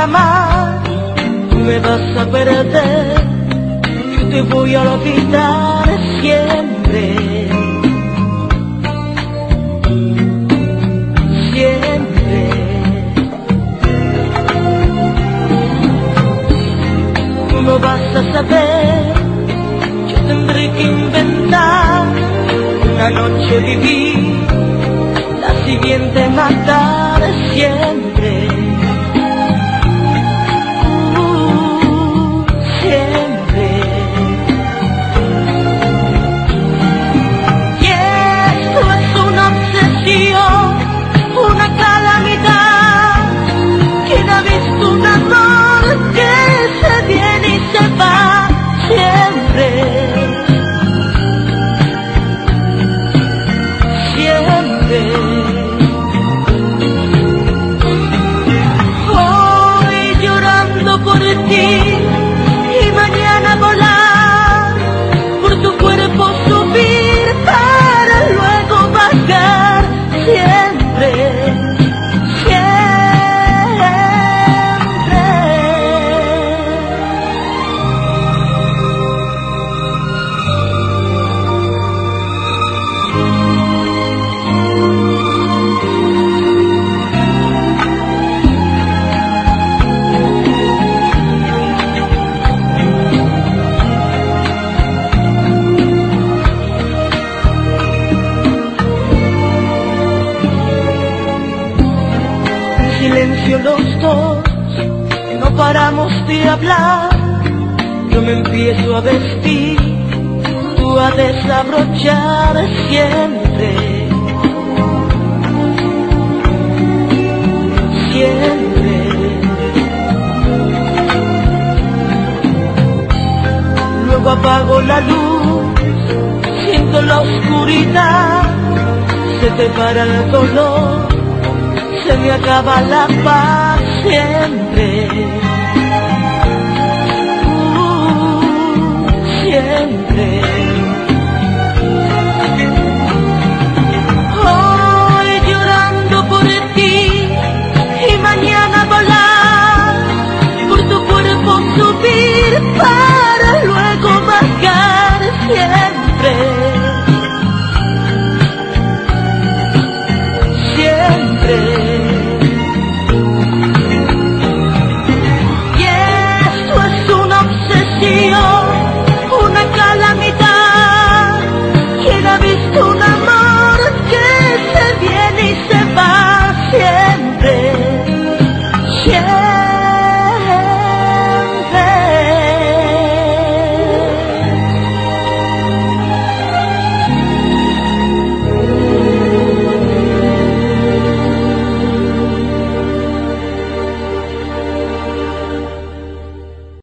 jamás tú me vas a perder. Yo te voy a olvidar siempre, siempre. Tú no vas a saber, yo tendré que inventar una noche vivir, la siguiente matar siempre. Siempre. Y esto es una obsesión, una calamidad. ¿Quién ha visto un amor que se viene y se va siempre? Siempre. Hoy llorando por ti y mañana volar, por tu cuerpo subir para luego bajar. Siempre, siempre. Silencio los dos, no paramos de hablar. Yo me empiezo a vestir, tú a desabrochar siempre, siempre. Luego apago la luz, siento la oscuridad, se te para el dolor, se me acaba la paz siempre.